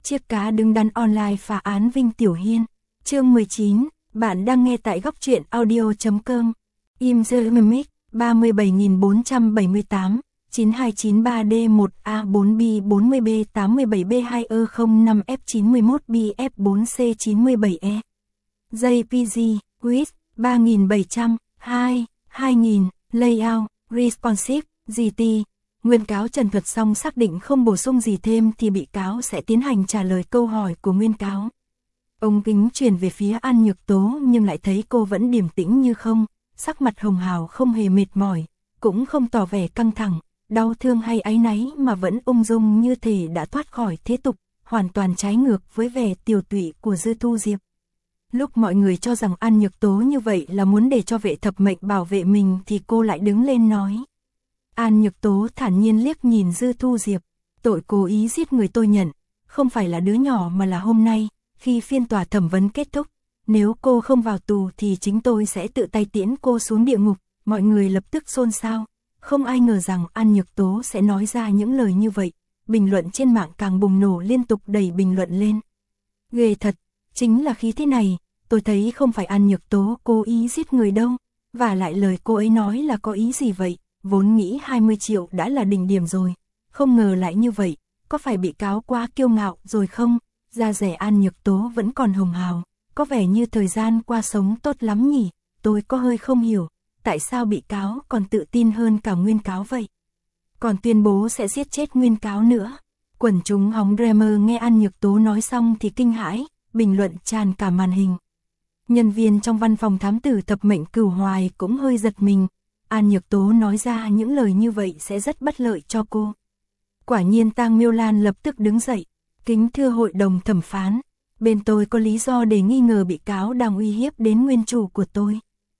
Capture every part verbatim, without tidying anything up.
Chiếc cá đứng đắn online phá án Vinh Tiểu Hiên. Chương mười chín, bạn đang nghe tại góc truyện audio.com. Im The Mimic, ba mươi bảy nghìn bốn trăm bảy mươi tám, chín hai chín ba D một A bốn B bốn mươi B tám mươi bảy B hai E không năm F chín mươi mốt B F bốn C chín mươi bảy E. J P G, width, ba nghìn bảy trăm, hai, hai nghìn, layout, responsive, G T. Nguyên cáo trần thuật xong xác định không bổ sung gì thêm thì bị cáo sẽ tiến hành trả lời câu hỏi của nguyên cáo. Ông kính chuyển về phía An Nhược Tố nhưng lại thấy cô vẫn điềm tĩnh như không, sắc mặt hồng hào không hề mệt mỏi, cũng không tỏ vẻ căng thẳng, đau thương hay áy náy mà vẫn ung dung như thể đã thoát khỏi thế tục, hoàn toàn trái ngược với vẻ tiều tụy của Dư Thu Diệp. Lúc mọi người cho rằng An Nhược Tố như vậy là muốn để cho vệ thập mệnh bảo vệ mình thì cô lại đứng lên nói. An Nhược Tố thản nhiên liếc nhìn Dư Thu Diệp, tội cố ý giết người tôi nhận, không phải là đứa nhỏ mà là hôm nay, khi phiên tòa thẩm vấn kết thúc, nếu cô không vào tù thì chính tôi sẽ tự tay tiễn cô xuống địa ngục. Mọi người lập tức xôn xao, không ai ngờ rằng An Nhược Tố sẽ nói ra những lời như vậy, bình luận trên mạng càng bùng nổ liên tục đẩy bình luận lên. Ghê thật, chính là khí thế này, tôi thấy không phải An Nhược Tố cố ý giết người đâu, và lại lời cô ấy nói là có ý gì vậy, vốn nghĩ hai mươi triệu đã là đỉnh điểm rồi, không ngờ lại như vậy, có phải bị cáo quá kiêu ngạo rồi không? Da dẻ An Nhược Tố vẫn còn hồng hào, có vẻ như thời gian qua sống tốt lắm nhỉ, tôi có hơi không hiểu, tại sao bị cáo còn tự tin hơn cả nguyên cáo vậy? Còn tuyên bố sẽ giết chết nguyên cáo nữa. Quần chúng hóng Dreamer nghe An Nhược Tố nói xong thì kinh hãi, bình luận tràn cả màn hình. Nhân viên trong văn phòng thám tử thập mệnh Cửu Hoài cũng hơi giật mình, An Nhược Tố nói ra những lời như vậy sẽ rất bất lợi cho cô. Quả nhiên Tang Miêu Lan lập tức đứng dậy, kính thưa hội đồng thẩm phán, bên tôi có lý do để nghi ngờ bị cáo đang uy hiếp đến nguyên chủ của tôi.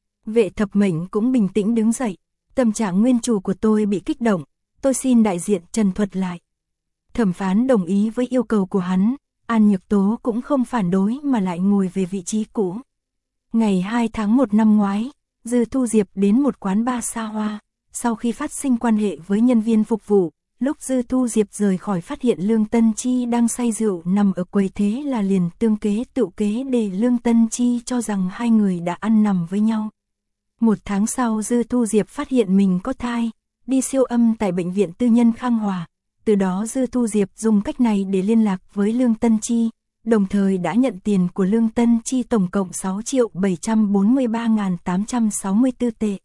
Vệ thập mệnh cũng bình tĩnh đứng dậy, tâm trạng nguyên chủ của tôi bị kích động, tôi xin đại diện trần thuật lại. Thẩm phán đồng ý với yêu cầu của hắn, An Nhược Tố cũng không phản đối mà lại ngồi về vị trí cũ. Ngày hai tháng một năm ngoái, Dư Thu Diệp đến một quán bar xa hoa, sau khi phát sinh quan hệ với nhân viên phục vụ, lúc Dư Thu Diệp rời khỏi phát hiện Lương Tân Chi đang say rượu nằm ở quầy, thế là liền tương kế tự kế để Lương Tân Chi cho rằng hai người đã ăn nằm với nhau. Một tháng sau Dư Thu Diệp phát hiện mình có thai, đi siêu âm tại bệnh viện tư nhân Khang Hòa, từ đó Dư Thu Diệp dùng cách này để liên lạc với Lương Tân Chi, đồng thời đã nhận tiền của Lương Tân Chi tổng cộng sáu triệu bảy trăm bốn mươi ba nghìn tám trăm sáu mươi tư tệ.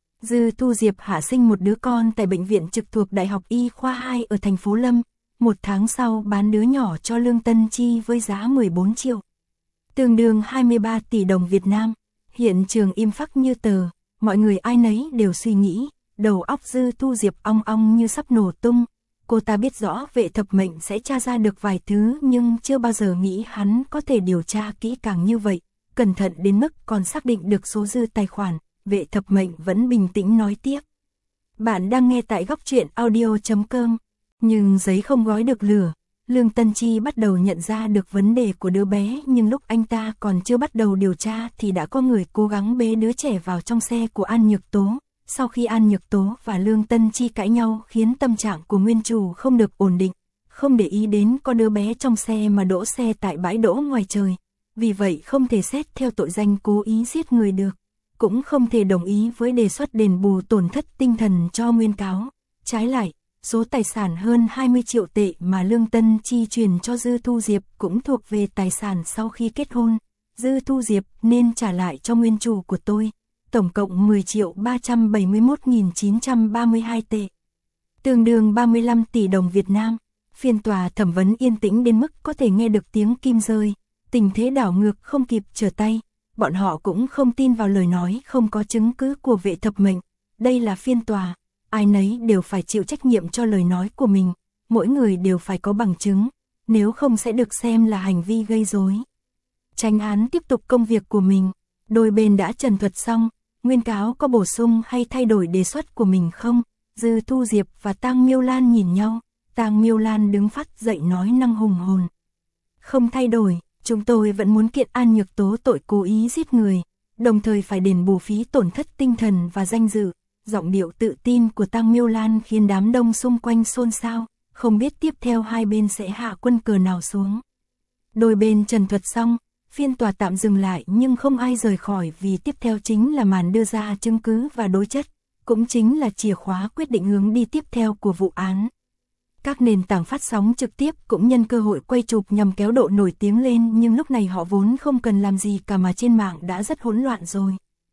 Dư Thu Diệp hạ sinh một đứa con tại bệnh viện trực thuộc Đại học Y khoa hai ở thành phố Lâm, một tháng sau bán đứa nhỏ cho Lương Tân Chi với giá mười bốn triệu, tương đương hai mươi ba tỷ đồng Việt Nam. Hiện trường im phắc như tờ, mọi người ai nấy đều suy nghĩ, đầu óc Dư Thu Diệp ong ong như sắp nổ tung. Cô ta biết rõ vệ thập mệnh sẽ tra ra được vài thứ nhưng chưa bao giờ nghĩ hắn có thể điều tra kỹ càng như vậy, cẩn thận đến mức còn xác định được số dư tài khoản. Vệ thập mệnh vẫn bình tĩnh nói tiếp. Bạn đang nghe tại góc truyện audio.com. Nhưng giấy không gói được lửa. Lương Tân Chi bắt đầu nhận ra được vấn đề của đứa bé, nhưng lúc anh ta còn chưa bắt đầu điều tra thì đã có người cố gắng bế đứa trẻ vào trong xe của An Nhược Tố. Sau khi An Nhược Tố và Lương Tân Chi cãi nhau khiến tâm trạng của nguyên chủ không được ổn định, không để ý đến có đứa bé trong xe mà đỗ xe tại bãi đỗ ngoài trời. Vì vậy không thể xét theo tội danh cố ý giết người được, cũng không thể đồng ý với đề xuất đền bù tổn thất tinh thần cho nguyên cáo. Trái lại, số tài sản hơn hai mươi triệu tệ mà Lương Tân Chi truyền cho Dư Thu Diệp cũng thuộc về tài sản sau khi kết hôn. Dư Thu Diệp nên trả lại cho nguyên chủ của tôi, tổng cộng mười triệu ba trăm bảy mươi mốt nghìn chín trăm ba mươi hai tệ, tương đương ba mươi lăm tỷ đồng Việt Nam. Phiên tòa thẩm vấn yên tĩnh đến mức có thể nghe được tiếng kim rơi, tình thế đảo ngược không kịp trở tay. Bọn họ cũng không tin vào lời nói không có chứng cứ của vệ thập mệnh. Đây là phiên tòa, ai nấy đều phải chịu trách nhiệm cho lời nói của mình, mỗi người đều phải có bằng chứng, nếu không sẽ được xem là hành vi gây rối. Chánh án tiếp tục công việc của mình, đôi bên đã trần thuật xong, nguyên cáo có bổ sung hay thay đổi đề xuất của mình không? Dư Thu Diệp và Tang Miêu Lan nhìn nhau, Tang Miêu Lan đứng phát dậy nói năng hùng hồn. Không thay đổi. Chúng tôi vẫn muốn kiện An Nhược Tố tội cố ý giết người, đồng thời phải đền bù phí tổn thất tinh thần và danh dự. Giọng điệu tự tin của Tang Miêu Lan khiến đám đông xung quanh xôn xao, không biết tiếp theo hai bên sẽ hạ quân cờ nào xuống. Đôi bên trần thuật xong, phiên tòa tạm dừng lại nhưng không ai rời khỏi vì tiếp theo chính là màn đưa ra chứng cứ và đối chất, cũng chính là chìa khóa quyết định hướng đi tiếp theo của vụ án. Các nền tảng phát sóng trực tiếp cũng nhân cơ hội quay chụp nhằm kéo độ nổi tiếng lên, nhưng lúc này họ vốn không cần làm gì cả mà trên mạng đã rất hỗn loạn rồi.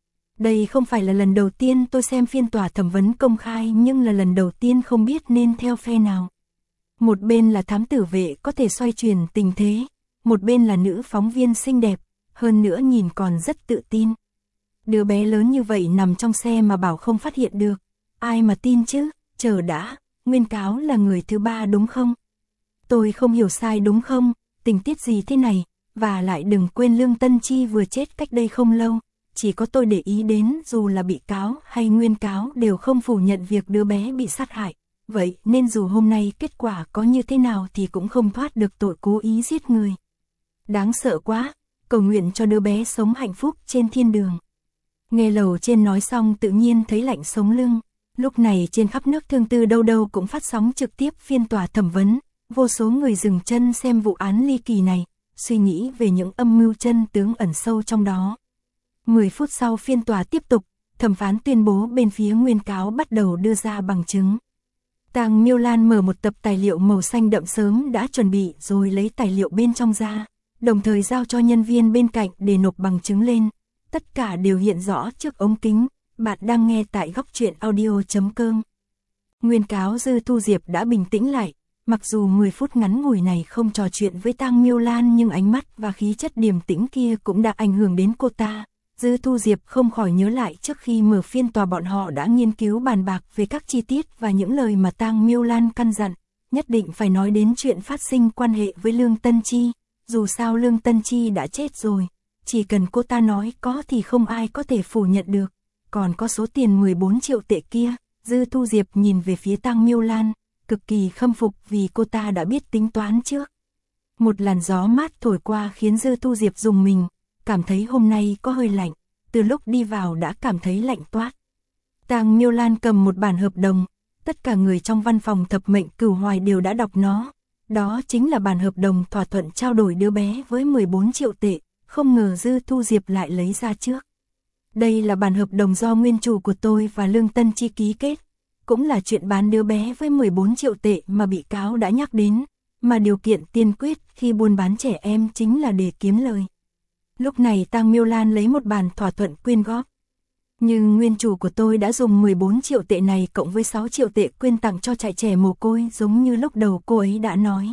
Đây không phải là lần đầu tiên tôi xem phiên tòa thẩm vấn công khai, nhưng là lần đầu tiên không biết nên theo phe nào. Một bên là thám tử vệ có thể xoay chuyển tình thế, một bên là nữ phóng viên xinh đẹp, hơn nữa nhìn còn rất tự tin. Đứa bé lớn như vậy nằm trong xe mà bảo không phát hiện được, ai mà tin chứ, chờ đã, nguyên cáo là người thứ ba đúng không? Tôi không hiểu sai đúng không, tình tiết gì thế này, và lại đừng quên Lương Tân Chi vừa chết cách đây không lâu, chỉ có tôi để ý đến dù là bị cáo hay nguyên cáo đều không phủ nhận việc đứa bé bị sát hại. Vậy nên dù hôm nay kết quả có như thế nào thì cũng không thoát được tội cố ý giết người. Đáng sợ quá, cầu nguyện cho đứa bé sống hạnh phúc trên thiên đường. Nghe lầu trên nói xong tự nhiên thấy lạnh sống lưng. Lúc này trên khắp nước Thương Tư đâu đâu cũng phát sóng trực tiếp phiên tòa thẩm vấn. Vô số người dừng chân xem vụ án ly kỳ này, suy nghĩ về những âm mưu chân tướng ẩn sâu trong đó. mười phút sau phiên tòa tiếp tục, thẩm phán tuyên bố bên phía nguyên cáo bắt đầu đưa ra bằng chứng. Tang Miêu Lan mở một tập tài liệu màu xanh đậm sớm đã chuẩn bị rồi lấy tài liệu bên trong ra, đồng thời giao cho nhân viên bên cạnh để nộp bằng chứng lên. Tất cả đều hiện rõ trước ống kính. Bạn đang nghe tại góc truyện audio chấm com. Nguyên cáo Dư Thu Diệp đã bình tĩnh lại, mặc dù mười phút ngắn ngủi này không trò chuyện với Tang Miêu Lan nhưng ánh mắt và khí chất điềm tĩnh kia cũng đã ảnh hưởng đến cô ta. Dư Thu Diệp không khỏi nhớ lại trước khi mở phiên tòa bọn họ đã nghiên cứu bàn bạc về các chi tiết và những lời mà Tang Miêu Lan căn dặn, nhất định phải nói đến chuyện phát sinh quan hệ với Lương Tân Chi, dù sao Lương Tân Chi đã chết rồi, chỉ cần cô ta nói có thì không ai có thể phủ nhận được. Còn có số tiền mười bốn triệu tệ kia, Dư Thu Diệp nhìn về phía Tang Miêu Lan, cực kỳ khâm phục vì cô ta đã biết tính toán trước. Một làn gió mát thổi qua khiến Dư Thu Diệp rùng mình, cảm thấy hôm nay có hơi lạnh, từ lúc đi vào đã cảm thấy lạnh toát. Tang Miêu Lan cầm một bản hợp đồng, tất cả người trong văn phòng thập mệnh Cửu Hoài đều đã đọc nó. Đó chính là bản hợp đồng thỏa thuận trao đổi đứa bé với mười bốn triệu tệ, không ngờ Dư Thu Diệp lại lấy ra trước. Đây là bản hợp đồng do nguyên chủ của tôi và Lương Tân Chi ký kết, cũng là chuyện bán đứa bé với mười bốn triệu tệ mà bị cáo đã nhắc đến, mà điều kiện tiên quyết khi buôn bán trẻ em chính là để kiếm lời. Lúc này Tang Miêu Lan lấy một bản thỏa thuận quyên góp. Nhưng nguyên chủ của tôi đã dùng mười bốn triệu tệ này cộng với sáu triệu tệ quyên tặng cho trại trẻ mồ côi giống như lúc đầu cô ấy đã nói.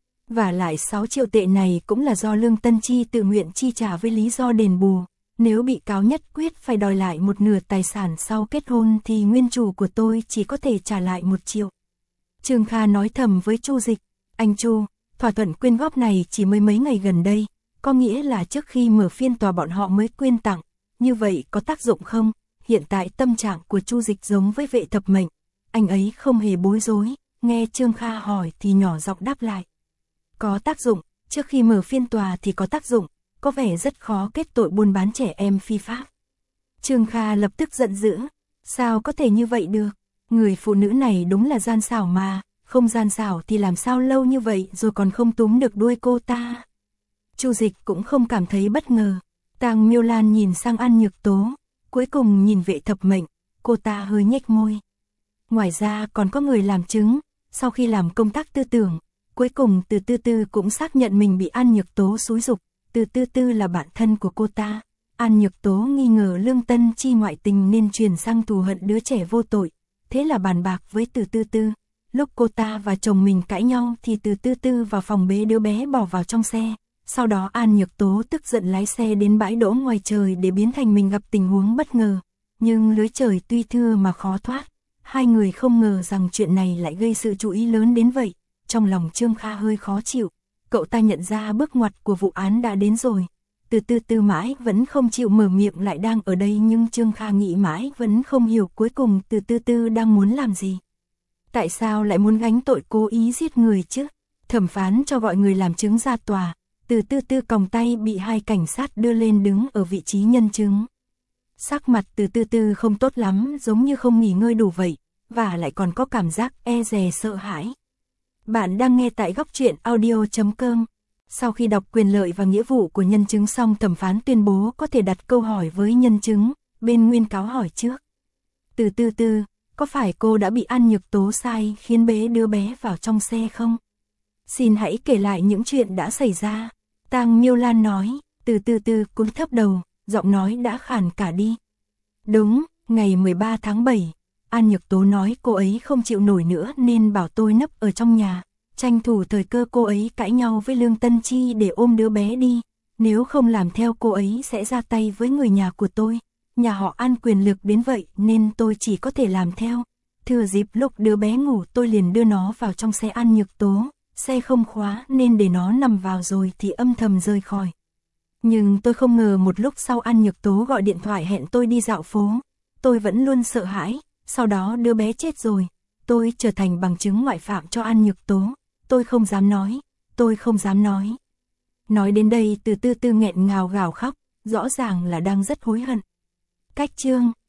Và lại sáu triệu tệ này cũng là do Lương Tân Chi tự nguyện chi trả với lý do đền bù. Nếu bị cáo nhất quyết phải đòi lại một nửa tài sản sau kết hôn thì nguyên chủ của tôi chỉ có thể trả lại một triệu. Trương Kha nói thầm với Chu Dịch, anh Chu, thỏa thuận quyên góp này chỉ mới mấy ngày gần đây, có nghĩa là trước khi mở phiên tòa bọn họ mới quyên tặng, như vậy có tác dụng không? Hiện tại tâm trạng của Chu Dịch giống với vệ thập mệnh, anh ấy không hề bối rối, nghe Trương Kha hỏi thì nhỏ giọng đáp lại. Có tác dụng, trước khi mở phiên tòa thì có tác dụng. Có vẻ rất khó kết tội buôn bán trẻ em phi pháp. Trương Kha lập tức giận dữ, sao có thể như vậy được, người phụ nữ này đúng là gian xảo mà, không gian xảo thì làm sao lâu như vậy rồi còn không túm được đuôi cô ta. Chu Dịch cũng không cảm thấy bất ngờ, Tang Miêu Lan nhìn sang An Nhược Tố, cuối cùng nhìn vệ thập mệnh, cô ta hơi nhếch môi. Ngoài ra còn có người làm chứng, sau khi làm công tác tư tưởng, cuối cùng Từ Tư Tư cũng xác nhận mình bị An Nhược Tố xúi giục. Từ Tư Tư là bạn thân của cô ta. An Nhược Tố nghi ngờ Lương Tân Chi ngoại tình nên chuyển sang thù hận đứa trẻ vô tội. Thế là bàn bạc với Từ Tư Tư. Lúc cô ta và chồng mình cãi nhau thì Từ Tư Tư vào phòng bế đứa bé bỏ vào trong xe. Sau đó An Nhược Tố tức giận lái xe đến bãi đỗ ngoài trời để biến thành mình gặp tình huống bất ngờ. Nhưng lưới trời tuy thưa mà khó thoát. Hai người không ngờ rằng chuyện này lại gây sự chú ý lớn đến vậy. Trong lòng Trương Kha hơi khó chịu. Cậu ta nhận ra bước ngoặt của vụ án đã đến rồi. Từ Tư Tư mãi vẫn không chịu mở miệng lại đang ở đây, nhưng Trương Kha nghĩ mãi vẫn không hiểu cuối cùng Từ Tư Tư đang muốn làm gì. Tại sao lại muốn gánh tội cố ý giết người chứ? Thẩm phán cho gọi người làm chứng ra tòa. Từ Tư Tư còng tay bị hai cảnh sát đưa lên đứng ở vị trí nhân chứng. Sắc mặt Từ Tư Tư không tốt lắm, giống như không nghỉ ngơi đủ vậy, và lại còn có cảm giác e dè sợ hãi. Bạn đang nghe tại góc truyện audio.com. Sau khi đọc quyền lợi và nghĩa vụ của nhân chứng xong, thẩm phán tuyên bố có thể đặt câu hỏi với nhân chứng, bên nguyên cáo hỏi trước. Từ từ từ, có phải cô đã bị An Nhược Tố sai khiến bế đứa bé vào trong xe không? Xin hãy kể lại những chuyện đã xảy ra. Tang Miêu Lan nói, từ từ từ cúi thấp đầu, giọng nói đã khàn cả đi. Đúng, ngày mười ba tháng bảy, An Nhược Tố nói cô ấy không chịu nổi nữa nên bảo tôi nấp ở trong nhà, tranh thủ thời cơ cô ấy cãi nhau với Lương Tân Chi để ôm đứa bé đi, nếu không làm theo cô ấy sẽ ra tay với người nhà của tôi. Nhà họ An quyền lực đến vậy nên tôi chỉ có thể làm theo. Thừa dịp lúc đứa bé ngủ tôi liền đưa nó vào trong xe An Nhược Tố, xe không khóa nên để nó nằm vào rồi thì âm thầm rời khỏi. Nhưng tôi không ngờ một lúc sau An Nhược Tố gọi điện thoại hẹn tôi đi dạo phố. Tôi vẫn luôn sợ hãi, sau đó đứa bé chết rồi. Tôi trở thành bằng chứng ngoại phạm cho An Nhược Tố. Tôi không dám nói, tôi không dám nói. Nói đến đây Từ Tư Tư nghẹn ngào gào khóc, rõ ràng là đang rất hối hận. Cách chương